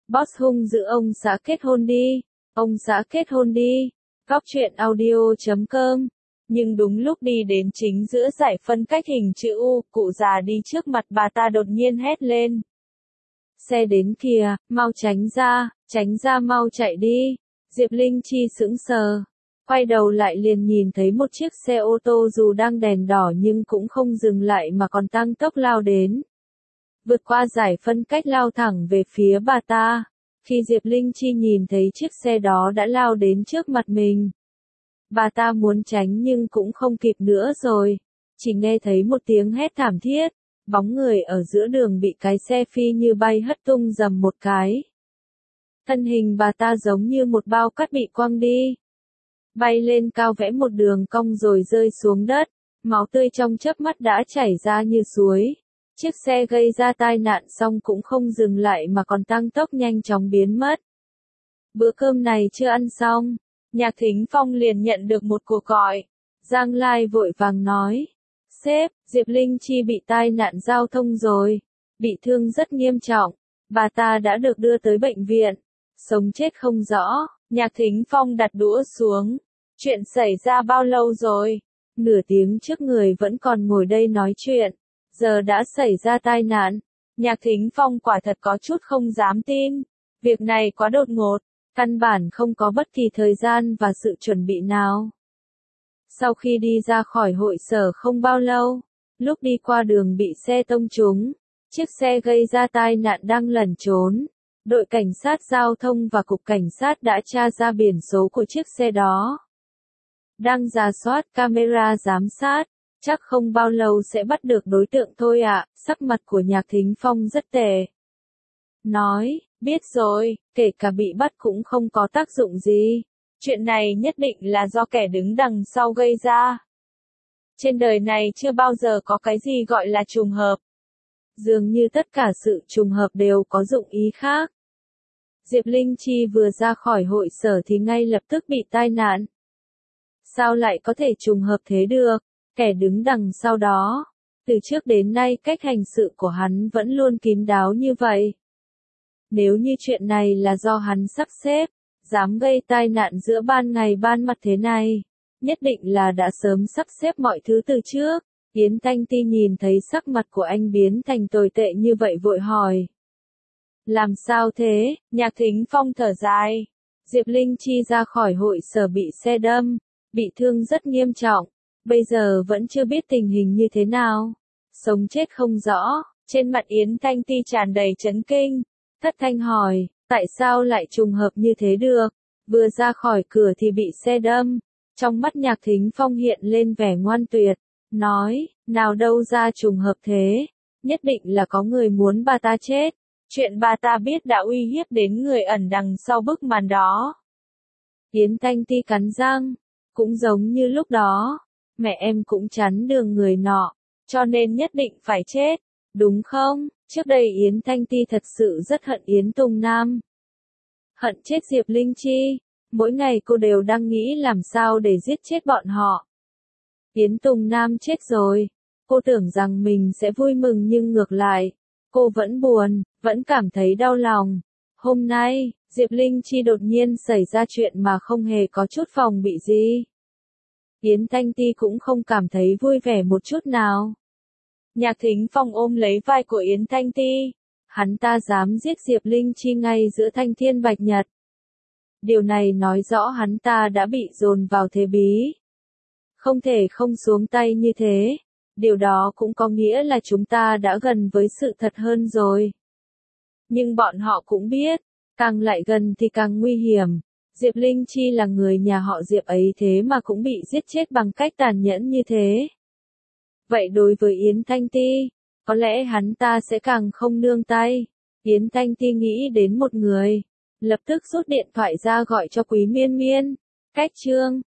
Boss hung dữ ông xã kết hôn đi. Ông xã kết hôn đi. Góc truyện audio.com. Nhưng đúng lúc đi đến chính giữa dải phân cách hình chữ U, cụ già đi trước mặt bà ta đột nhiên hét lên. Xe đến kìa, mau tránh ra mau chạy đi. Diệp Linh Chi sững sờ. Quay đầu lại liền nhìn thấy một chiếc xe ô tô dù đang đèn đỏ nhưng cũng không dừng lại mà còn tăng tốc lao đến. Vượt qua dải phân cách lao thẳng về phía bà ta. Khi Diệp Linh Chi nhìn thấy chiếc xe đó đã lao đến trước mặt mình. Bà ta muốn tránh nhưng cũng không kịp nữa rồi. Chỉ nghe thấy một tiếng hét thảm thiết. Bóng người ở giữa đường bị cái xe phi như bay hất tung dầm một cái. Thân hình bà ta giống như một bao cát bị quăng đi. Bay lên cao vẽ một đường cong rồi rơi xuống đất. Máu tươi trong chớp mắt đã chảy ra như suối. Chiếc xe gây ra tai nạn xong cũng không dừng lại mà còn tăng tốc nhanh chóng biến mất. Bữa cơm này chưa ăn xong. Nhạc Thính Phong liền nhận được một cuộc gọi. Giang Lai vội vàng nói. Sếp, Diệp Linh Chi bị tai nạn giao thông rồi. Bị thương rất nghiêm trọng. Bà ta đã được đưa tới bệnh viện. Sống chết không rõ. Nhạc Thính Phong đặt đũa xuống. Chuyện xảy ra bao lâu rồi? Nửa tiếng trước người vẫn còn ngồi đây nói chuyện. Giờ đã xảy ra tai nạn. Nhạc Thính Phong quả thật có chút không dám tin. Việc này quá đột ngột. Căn bản không có bất kỳ thời gian và sự chuẩn bị nào. Sau khi đi ra khỏi hội sở không bao lâu, lúc đi qua đường bị xe tông trúng, chiếc xe gây ra tai nạn đang lẩn trốn. Đội cảnh sát giao thông và cục cảnh sát đã tra ra biển số của chiếc xe đó. Đang rà soát camera giám sát, chắc không bao lâu sẽ bắt được đối tượng thôi ạ. Sắc mặt của Nhạc Thính Phong rất tệ. Nói, biết rồi, kể cả bị bắt cũng không có tác dụng gì. Chuyện này nhất định là do kẻ đứng đằng sau gây ra. Trên đời này chưa bao giờ có cái gì gọi là trùng hợp. Dường như tất cả sự trùng hợp đều có dụng ý khác. Diệp Linh Chi vừa ra khỏi hội sở thì ngay lập tức bị tai nạn. Sao lại có thể trùng hợp thế được? Kẻ đứng đằng sau đó. Từ trước đến nay cách hành sự của hắn vẫn luôn kín đáo như vậy. Nếu như chuyện này là do hắn sắp xếp, dám gây tai nạn giữa ban ngày ban mặt thế này, nhất định là đã sớm sắp xếp mọi thứ từ trước. Yến Thanh Ti nhìn thấy sắc mặt của anh biến thành tồi tệ như vậy vội hỏi. Làm sao thế? Nhạc Thính Phong thở dài. Diệp Linh Chi ra khỏi hội sở bị xe đâm, bị thương rất nghiêm trọng, bây giờ vẫn chưa biết tình hình như thế nào. Sống chết không rõ, trên mặt Yến Thanh Ti tràn đầy chấn kinh. Thất thanh hỏi, tại sao lại trùng hợp như thế được? Vừa ra khỏi cửa thì bị xe đâm. Trong mắt Nhạc Thính Phong hiện lên vẻ ngoan tuyệt. Nói, nào đâu ra trùng hợp thế. Nhất định là có người muốn bà ta chết. Chuyện bà ta biết đã uy hiếp đến người ẩn đằng sau bức màn đó. Yến Thanh Ti cắn răng. Cũng giống như lúc đó. Mẹ em cũng chắn đường người nọ. Cho nên nhất định phải chết. Đúng không? Trước đây Yến Thanh Ti thật sự rất hận Yến Tùng Nam. Hận chết Diệp Linh Chi. Mỗi ngày cô đều đang nghĩ làm sao để giết chết bọn họ. Yến Tùng Nam chết rồi. Cô tưởng rằng mình sẽ vui mừng nhưng ngược lại. Cô vẫn buồn, vẫn cảm thấy đau lòng. Hôm nay, Diệp Linh Chi đột nhiên xảy ra chuyện mà không hề có chút phòng bị gì. Yến Thanh Ti cũng không cảm thấy vui vẻ một chút nào. Nhạc Thính Phong ôm lấy vai của Yến Thanh Ti. Hắn ta dám giết Diệp Linh Chi ngay giữa thanh thiên bạch nhật. Điều này nói rõ hắn ta đã bị dồn vào thế bí. Không thể không xuống tay như thế. Điều đó cũng có nghĩa là chúng ta đã gần với sự thật hơn rồi. Nhưng bọn họ cũng biết, càng lại gần thì càng nguy hiểm. Diệp Linh Chi là người nhà họ Diệp ấy thế mà cũng bị giết chết bằng cách tàn nhẫn như thế. Vậy đối với Yến Thanh Ti, có lẽ hắn ta sẽ càng không nương tay. Yến Thanh Ti nghĩ đến một người. Lập tức rút điện thoại ra gọi cho Quý Miên Miên. Cách chương